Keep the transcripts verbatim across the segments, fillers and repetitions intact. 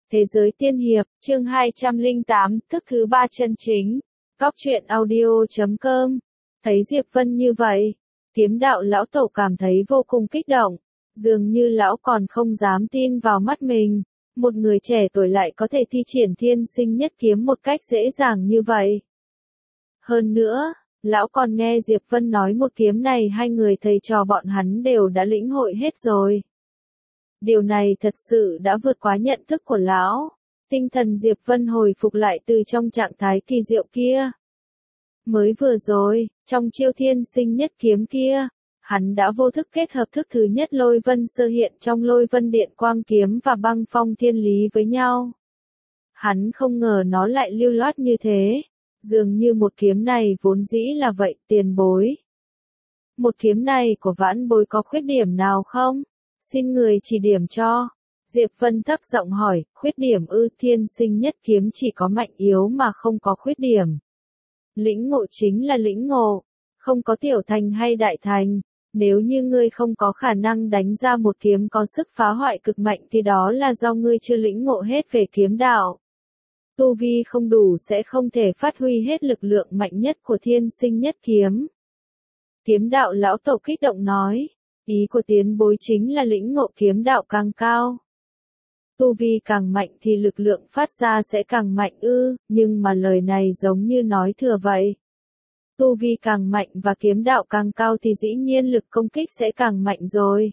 Thế giới tiên hiệp, chương hai trăm lẻ tám, thức thứ ba chân chính. Góc truyện audio chấm com. Thấy Diệp Vân như vậy, kiếm đạo lão tổ cảm thấy vô cùng kích động. Dường như lão còn không dám tin vào mắt mình. Một người trẻ tuổi lại có thể thi triển thiên sinh nhất kiếm một cách dễ dàng như vậy. Hơn nữa, lão còn nghe Diệp Vân nói một kiếm này hai người thầy trò bọn hắn đều đã lĩnh hội hết rồi. Điều này thật sự đã vượt quá nhận thức của lão. Tinh thần Diệp Vân hồi phục lại từ trong trạng thái kỳ diệu kia. Mới vừa rồi, trong chiêu thiên sinh nhất kiếm kia, hắn đã vô thức kết hợp thức thứ nhất lôi vân sơ hiện trong lôi vân điện quang kiếm và băng phong thiên lý với nhau. Hắn không ngờ nó lại lưu loát như thế. Dường như một kiếm này vốn dĩ là vậy, tiền bối. Một kiếm này của vãn bối có khuyết điểm nào không? Xin người chỉ điểm cho. Diệp Vân thấp giọng hỏi, khuyết điểm ư? Thiên sinh nhất kiếm chỉ có mạnh yếu mà không có khuyết điểm. Lĩnh ngộ chính là lĩnh ngộ, không có tiểu thành hay đại thành. Nếu như ngươi không có khả năng đánh ra một kiếm có sức phá hoại cực mạnh thì đó là do ngươi chưa lĩnh ngộ hết về kiếm đạo. Tu vi không đủ sẽ không thể phát huy hết lực lượng mạnh nhất của thiên sinh nhất kiếm. Kiếm đạo lão tổ kích động nói. Ý của tiền bối chính là lĩnh ngộ kiếm đạo càng cao. Tu vi càng mạnh thì lực lượng phát ra sẽ càng mạnh ư, nhưng mà lời này giống như nói thừa vậy. Tu vi càng mạnh và kiếm đạo càng cao thì dĩ nhiên lực công kích sẽ càng mạnh rồi.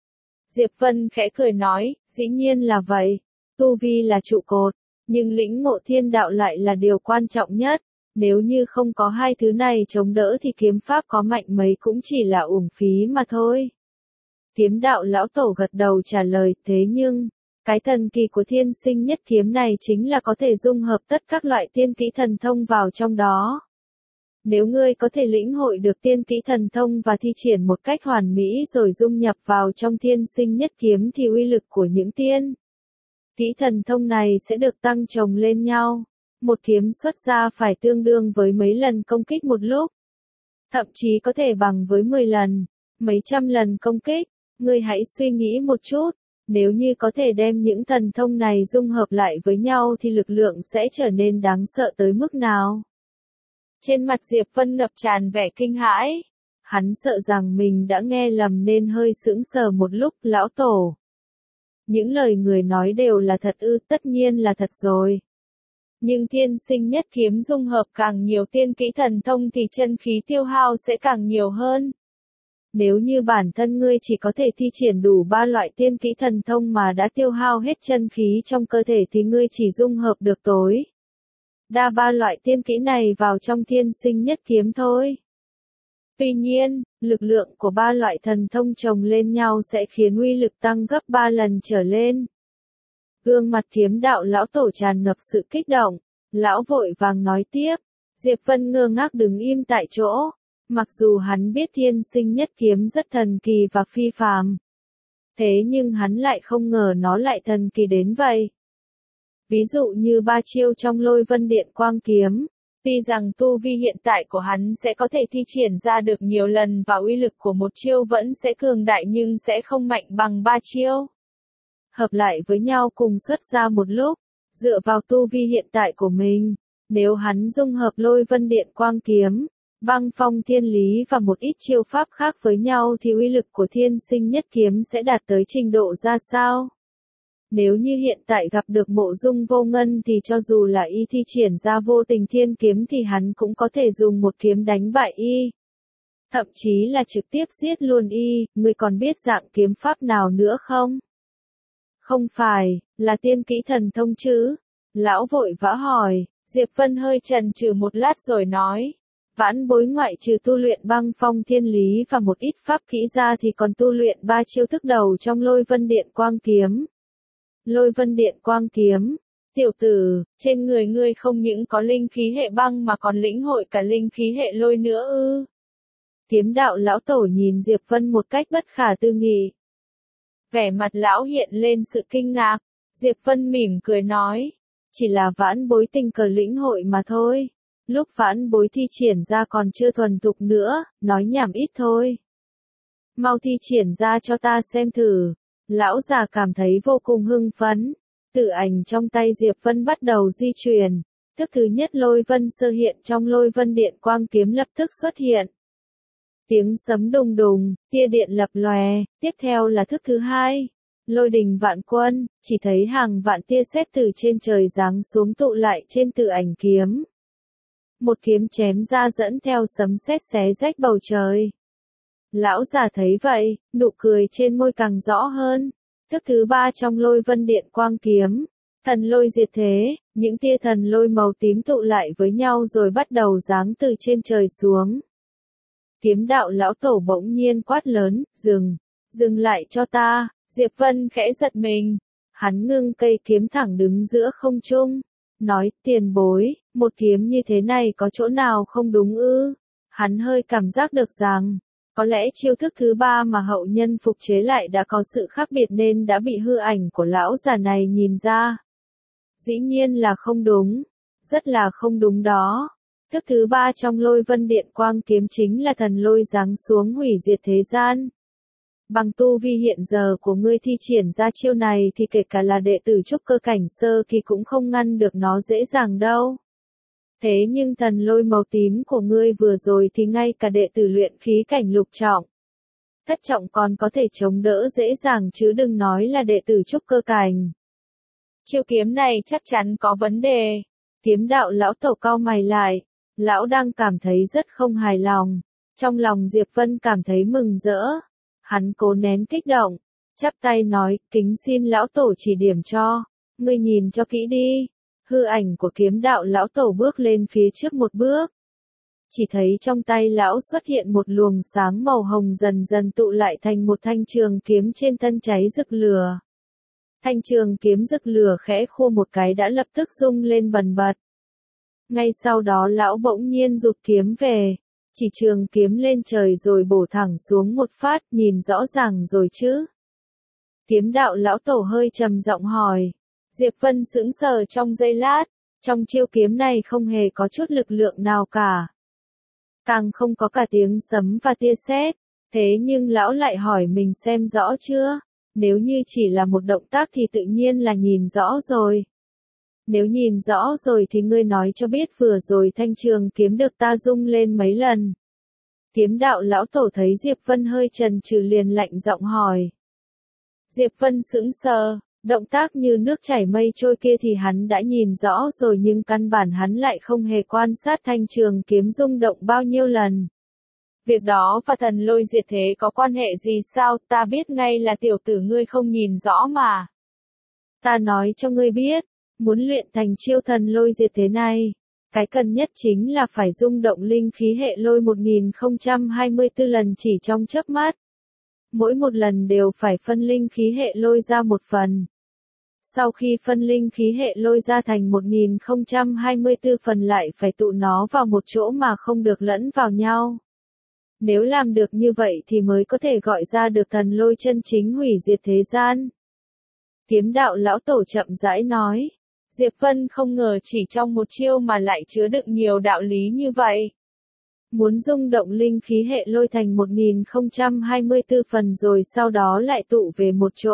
Diệp Vân khẽ cười nói, dĩ nhiên là vậy. Tu vi là trụ cột, nhưng lĩnh ngộ thiên đạo lại là điều quan trọng nhất. Nếu như không có hai thứ này chống đỡ thì kiếm pháp có mạnh mấy cũng chỉ là uổng phí mà thôi. Kiếm đạo lão tổ gật đầu trả lời, thế nhưng, cái thần kỳ của thiên sinh nhất kiếm này chính là có thể dung hợp tất các loại tiên kỹ thần thông vào trong đó. Nếu ngươi có thể lĩnh hội được tiên kỹ thần thông và thi triển một cách hoàn mỹ rồi dung nhập vào trong thiên sinh nhất kiếm thì uy lực của những tiên kỹ thần thông này sẽ được tăng chồng lên nhau. Một kiếm xuất ra phải tương đương với mấy lần công kích một lúc. Thậm chí có thể bằng với mười lần, mấy trăm lần công kích. Ngươi hãy suy nghĩ một chút, nếu như có thể đem những thần thông này dung hợp lại với nhau thì lực lượng sẽ trở nên đáng sợ tới mức nào. Trên mặt Diệp Vân ngập tràn vẻ kinh hãi. Hắn sợ rằng mình đã nghe lầm nên hơi sững sờ một lúc. Lão tổ, những lời người nói đều là thật ư? Tất nhiên là thật rồi. Nhưng thiên sinh nhất kiếm dung hợp càng nhiều tiên kỹ thần thông thì chân khí tiêu hao sẽ càng nhiều hơn. Nếu như bản thân ngươi chỉ có thể thi triển đủ ba loại tiên kỹ thần thông mà đã tiêu hao hết chân khí trong cơ thể thì ngươi chỉ dung hợp được tối đa ba loại tiên kỹ này vào trong thiên sinh nhất kiếm thôi. Tuy nhiên, lực lượng của ba loại thần thông chồng lên nhau sẽ khiến uy lực tăng gấp ba lần trở lên. Gương mặt kiếm đạo lão tổ tràn ngập sự kích động. Lão vội vàng nói tiếp. Diệp Vân ngơ ngác đứng im tại chỗ. Mặc dù hắn biết thiên sinh nhất kiếm rất thần kỳ và phi phàm. Thế nhưng hắn lại không ngờ nó lại thần kỳ đến vậy. Ví dụ như ba chiêu trong lôi vân điện quang kiếm. Tuy rằng tu vi hiện tại của hắn sẽ có thể thi triển ra được nhiều lần và uy lực của một chiêu vẫn sẽ cường đại nhưng sẽ không mạnh bằng ba chiêu. Hợp lại với nhau cùng xuất ra một lúc. Dựa vào tu vi hiện tại của mình, nếu hắn dung hợp lôi vân điện quang kiếm, băng phong thiên lý và một ít chiêu pháp khác với nhau thì uy lực của thiên sinh nhất kiếm sẽ đạt tới trình độ ra sao? Nếu như hiện tại gặp được Mộ Dung Vô Ngân thì cho dù là y thi triển ra vô tình thiên kiếm thì hắn cũng có thể dùng một kiếm đánh bại y. Thậm chí là trực tiếp giết luôn y. Ngươi còn biết dạng kiếm pháp nào nữa không? Không phải, là tiên kỹ thần thông chứ? Lão vội vã hỏi. Diệp Vân hơi chần chừ một lát rồi nói. Vãn bối ngoại trừ tu luyện băng phong thiên lý và một ít pháp kỹ ra thì còn tu luyện ba chiêu thức đầu trong lôi vân điện quang kiếm. Lôi vân điện quang kiếm. Tiểu tử, trên người ngươi không những có linh khí hệ băng mà còn lĩnh hội cả linh khí hệ lôi nữa ư? Kiếm đạo lão tổ nhìn Diệp Vân một cách bất khả tư nghị. Vẻ mặt lão hiện lên sự kinh ngạc. Diệp Vân mỉm cười nói. Chỉ là vãn bối tình cờ lĩnh hội mà thôi. Lúc vãn bối thi triển ra còn chưa thuần thục nữa, nói nhảm ít thôi. Mau thi triển ra cho ta xem thử. Lão già cảm thấy vô cùng hưng phấn. Tử ảnh trong tay Diệp Vân bắt đầu di chuyển. Thức thứ nhất lôi vân sơ hiện trong lôi vân điện quang kiếm lập tức xuất hiện. Tiếng sấm đùng đùng, tia điện lập lòe, tiếp theo là thức thứ hai. Lôi đình vạn quân, chỉ thấy hàng vạn tia sét từ trên trời giáng xuống tụ lại trên tử ảnh kiếm. Một kiếm chém ra dẫn theo sấm sét xé rách bầu trời. Lão già thấy vậy, nụ cười trên môi càng rõ hơn. Thức thứ ba trong lôi vân điện quang kiếm. Thần lôi diệt thế, những tia thần lôi màu tím tụ lại với nhau rồi bắt đầu giáng từ trên trời xuống. Kiếm đạo lão tổ bỗng nhiên quát lớn, dừng, dừng lại cho ta. Diệp Vân khẽ giật mình. Hắn ngưng cây kiếm thẳng đứng giữa không trung. Nói, tiền bối, một kiếm như thế này có chỗ nào không đúng ư? Hắn hơi cảm giác được rằng, có lẽ chiêu thức thứ ba mà hậu nhân phục chế lại đã có sự khác biệt nên đã bị hư ảnh của lão già này nhìn ra. Dĩ nhiên là không đúng. Rất là không đúng đó. Thức thứ ba trong lôi vân điện quang kiếm chính là thần lôi giáng xuống hủy diệt thế gian. Bằng tu vi hiện giờ của ngươi thi triển ra chiêu này thì kể cả là đệ tử trúc cơ cảnh sơ kỳ cũng không ngăn được nó dễ dàng đâu. Thế nhưng thần lôi màu tím của ngươi vừa rồi thì ngay cả đệ tử luyện khí cảnh lục trọng, thất trọng còn có thể chống đỡ dễ dàng chứ đừng nói là đệ tử trúc cơ cảnh. Chiêu kiếm này chắc chắn có vấn đề. Kiếm đạo lão tổ cau mày lại, lão đang cảm thấy rất không hài lòng. Trong lòng Diệp Vân cảm thấy mừng rỡ. Hắn cố nén kích động, chắp tay nói, kính xin lão tổ chỉ điểm cho, ngươi nhìn cho kỹ đi. Hư ảnh của kiếm đạo lão tổ bước lên phía trước một bước. Chỉ thấy trong tay lão xuất hiện một luồng sáng màu hồng dần dần tụ lại thành một thanh trường kiếm trên thân cháy rực lửa. Thanh trường kiếm rực lửa khẽ khua một cái đã lập tức rung lên bần bật. Ngay sau đó lão bỗng nhiên rụt kiếm về. Chỉ trường kiếm lên trời rồi bổ thẳng xuống một phát, nhìn rõ ràng rồi chứ. Kiếm đạo lão tổ hơi trầm giọng hỏi. Diệp Vân sững sờ trong giây lát, trong chiêu kiếm này không hề có chút lực lượng nào cả. Càng không có cả tiếng sấm và tia sét. Thế nhưng lão lại hỏi mình xem rõ chưa? Nếu như chỉ là một động tác thì tự nhiên là nhìn rõ rồi. Nếu nhìn rõ rồi thì ngươi nói cho biết vừa rồi thanh trường kiếm được ta rung lên mấy lần. Kiếm đạo lão tổ thấy Diệp Vân hơi chần chừ liền lạnh giọng hỏi. Diệp Vân sững sờ, động tác như nước chảy mây trôi kia thì hắn đã nhìn rõ rồi nhưng căn bản hắn lại không hề quan sát thanh trường kiếm rung động bao nhiêu lần. Việc đó và thần lôi diệt thế có quan hệ gì sao? Ta biết ngay là tiểu tử ngươi không nhìn rõ mà. Ta nói cho ngươi biết. Muốn luyện thành chiêu thần lôi diệt thế này, cái cần nhất chính là phải rung động linh khí hệ lôi một nghìn không trăm hai mươi tư lần chỉ trong chớp mắt. Mỗi một lần đều phải phân linh khí hệ lôi ra một phần. Sau khi phân linh khí hệ lôi ra thành một nghìn không trăm hai mươi tư phần lại phải tụ nó vào một chỗ mà không được lẫn vào nhau. Nếu làm được như vậy thì mới có thể gọi ra được thần lôi chân chính hủy diệt thế gian. Kiếm đạo lão tổ chậm rãi nói. Diệp Vân không ngờ chỉ trong một chiêu mà lại chứa đựng nhiều đạo lý như vậy. Muốn rung động linh khí hệ lôi thành một nghìn không trăm hai mươi tư phần rồi sau đó lại tụ về một chỗ.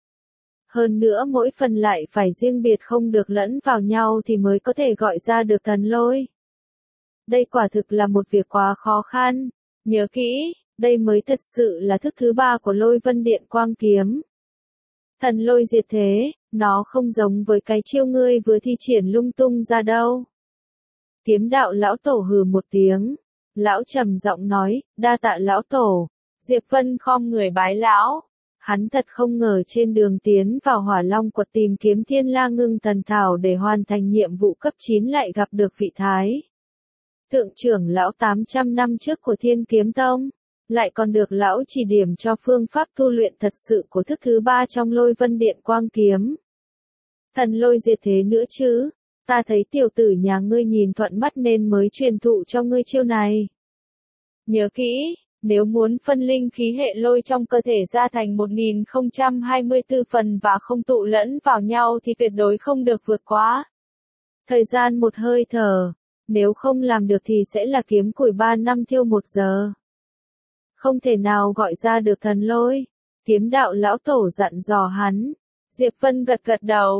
Hơn nữa mỗi phần lại phải riêng biệt không được lẫn vào nhau thì mới có thể gọi ra được thần lôi. Đây quả thực là một việc quá khó khăn. Nhớ kỹ, đây mới thật sự là thức thứ ba của lôi vân điện quang kiếm. Thần lôi diệt thế, nó không giống với cái chiêu ngươi vừa thi triển lung tung ra đâu. Kiếm đạo lão tổ hừ một tiếng. Lão trầm giọng nói, đa tạ lão tổ. Diệp Vân khom người bái lão. Hắn thật không ngờ trên đường tiến vào Hỏa Long quật tìm kiếm Thiên La Ngưng Thần Thảo để hoàn thành nhiệm vụ cấp chín lại gặp được vị Thái Thượng trưởng lão tám trăm năm trước của Thiên Kiếm Tông. Lại còn được lão chỉ điểm cho phương pháp tu luyện thật sự của thức thứ ba trong lôi vân điện quang kiếm. Thần lôi diệt thế nữa chứ, ta thấy tiểu tử nhà ngươi nhìn thuận mắt nên mới truyền thụ cho ngươi chiêu này. Nhớ kỹ, nếu muốn phân linh khí hệ lôi trong cơ thể ra thành một nghìn không trăm hai mươi tư phần và không tụ lẫn vào nhau thì tuyệt đối không được vượt quá thời gian một hơi thở, nếu không làm được thì sẽ là kiếm củi ba năm thiêu một giờ. Không thể nào gọi ra được thần lôi. Kiếm đạo lão tổ dặn dò hắn. Diệp Vân gật gật đầu.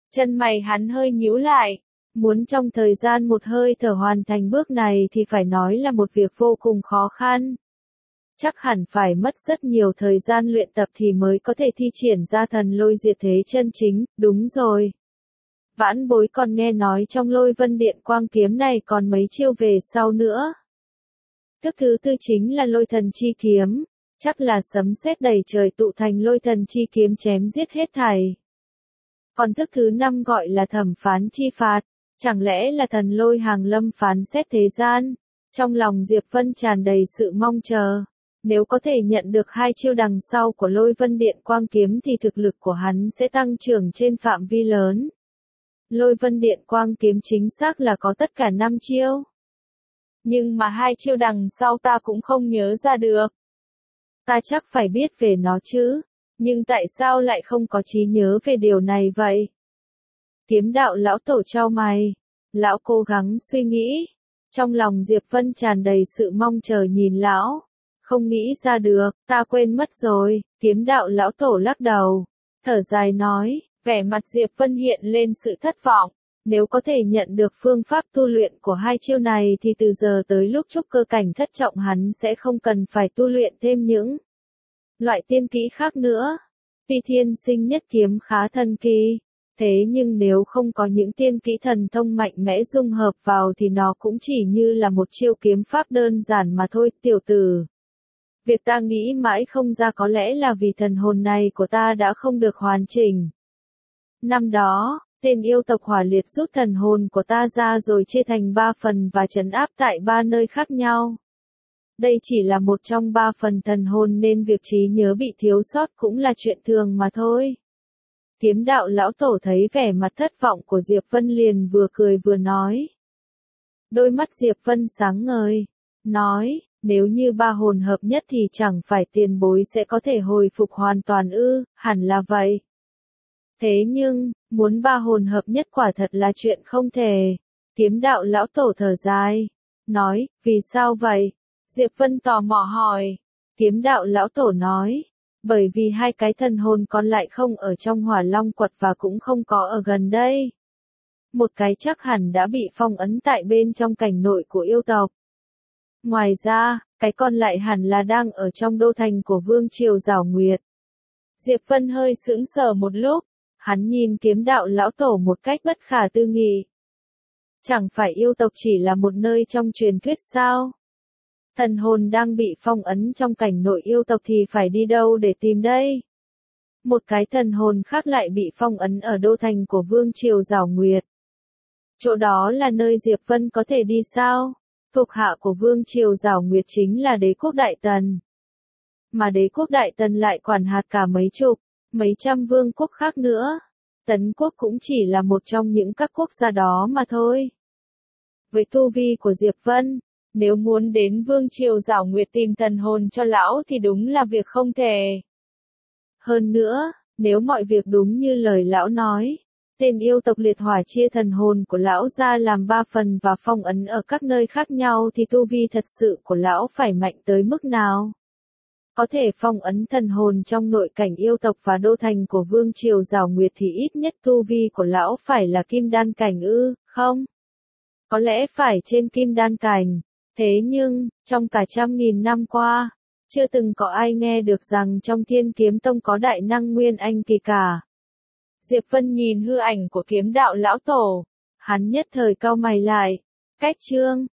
Chân mày hắn hơi nhíu lại. Muốn trong thời gian một hơi thở hoàn thành bước này thì phải nói là một việc vô cùng khó khăn. Chắc hẳn phải mất rất nhiều thời gian luyện tập thì mới có thể thi triển ra thần lôi diệt thế chân chính, đúng rồi. Vãn bối còn nghe nói trong lôi vân điện quang kiếm này còn mấy chiêu về sau nữa. Thức thứ tư chính là lôi thần chi kiếm, chắc là sấm sét đầy trời tụ thành lôi thần chi kiếm chém giết hết thảy. Còn thức thứ năm gọi là thẩm phán chi phạt, chẳng lẽ là thần lôi hàng lâm phán xét thế gian? Trong lòng Diệp Vân tràn đầy sự mong chờ. Nếu có thể nhận được hai chiêu đằng sau của lôi vân điện quang kiếm thì thực lực của hắn sẽ tăng trưởng trên phạm vi lớn. Lôi vân điện quang kiếm chính xác là có tất cả năm chiêu. Nhưng mà hai chiêu đằng sau ta cũng không nhớ ra được. Ta chắc phải biết về nó chứ, nhưng tại sao lại không có trí nhớ về điều này vậy? Kiếm đạo lão tổ chau mày, lão cố gắng suy nghĩ. Trong lòng Diệp Vân tràn đầy sự mong chờ nhìn lão. Không nghĩ ra được, ta quên mất rồi, kiếm đạo lão tổ lắc đầu. Thở dài nói, vẻ mặt Diệp Vân hiện lên sự thất vọng. Nếu có thể nhận được phương pháp tu luyện của hai chiêu này thì từ giờ tới lúc trúc cơ cảnh thất trọng hắn sẽ không cần phải tu luyện thêm những loại tiên kỹ khác nữa. Phi thiên sinh nhất kiếm khá thần kỳ. Thế nhưng nếu không có những tiên kỹ thần thông mạnh mẽ dung hợp vào thì nó cũng chỉ như là một chiêu kiếm pháp đơn giản mà thôi, tiểu tử. Việc ta nghĩ mãi không ra có lẽ là vì thần hồn này của ta đã không được hoàn chỉnh. Năm đó, tên yêu tộc hỏa liệt rút thần hồn của ta ra rồi chia thành ba phần và trấn áp tại ba nơi khác nhau. Đây chỉ là một trong ba phần thần hồn nên việc trí nhớ bị thiếu sót cũng là chuyện thường mà thôi. Kiếm đạo lão tổ thấy vẻ mặt thất vọng của Diệp Vân liền vừa cười vừa nói. Đôi mắt Diệp Vân sáng ngời, nói, nếu như ba hồn hợp nhất thì chẳng phải tiền bối sẽ có thể hồi phục hoàn toàn ư, hẳn là vậy. Thế nhưng, muốn ba hồn hợp nhất quả thật là chuyện không thể. Kiếm đạo lão tổ thở dài, nói, vì sao vậy? Diệp Vân tò mò hỏi. Kiếm đạo lão tổ nói, bởi vì hai cái thần hồn còn lại không ở trong hỏa long quật và cũng không có ở gần đây. Một cái chắc hẳn đã bị phong ấn tại bên trong cảnh nội của yêu tộc. Ngoài ra, cái còn lại hẳn là đang ở trong đô thành của Vương Triều Giảo Nguyệt. Diệp Vân hơi sững sờ một lúc, hắn nhìn kiếm đạo lão tổ một cách bất khả tư nghị. Chẳng phải yêu tộc chỉ là một nơi trong truyền thuyết sao? Thần hồn đang bị phong ấn trong cảnh nội yêu tộc thì phải đi đâu để tìm đây? Một cái thần hồn khác lại bị phong ấn ở đô thành của Vương Triều Giảo Nguyệt. Chỗ đó là nơi Diệp Vân có thể đi sao? Thuộc hạ của Vương Triều Giảo Nguyệt chính là đế quốc Đại Tần. Mà đế quốc Đại Tần lại quản hạt cả mấy chục, mấy trăm vương quốc khác nữa. Tấn quốc cũng chỉ là một trong những các quốc gia đó mà thôi. Với tu vi của Diệp Vân, nếu muốn đến Vương Triều Giảo Nguyệt tìm thần hồn cho lão thì đúng là việc không thể. Hơn nữa, nếu mọi việc đúng như lời lão nói, tên yêu tộc liệt hỏa chia thần hồn của lão ra làm ba phần và phong ấn ở các nơi khác nhau thì tu vi thật sự của lão phải mạnh tới mức nào? Có thể phong ấn thần hồn trong nội cảnh yêu tộc và đô thành của Vương Triều Giảo Nguyệt thì ít nhất tu vi của lão phải là kim đan cảnh ư, không? Có lẽ phải trên kim đan cảnh. Thế nhưng, trong cả trăm nghìn năm qua, chưa từng có ai nghe được rằng trong Thiên Kiếm Tông có đại năng Nguyên Anh kỳ cả. Diệp Vân nhìn hư ảnh của kiếm đạo lão tổ, hắn nhất thời cau mày lại. Cách chương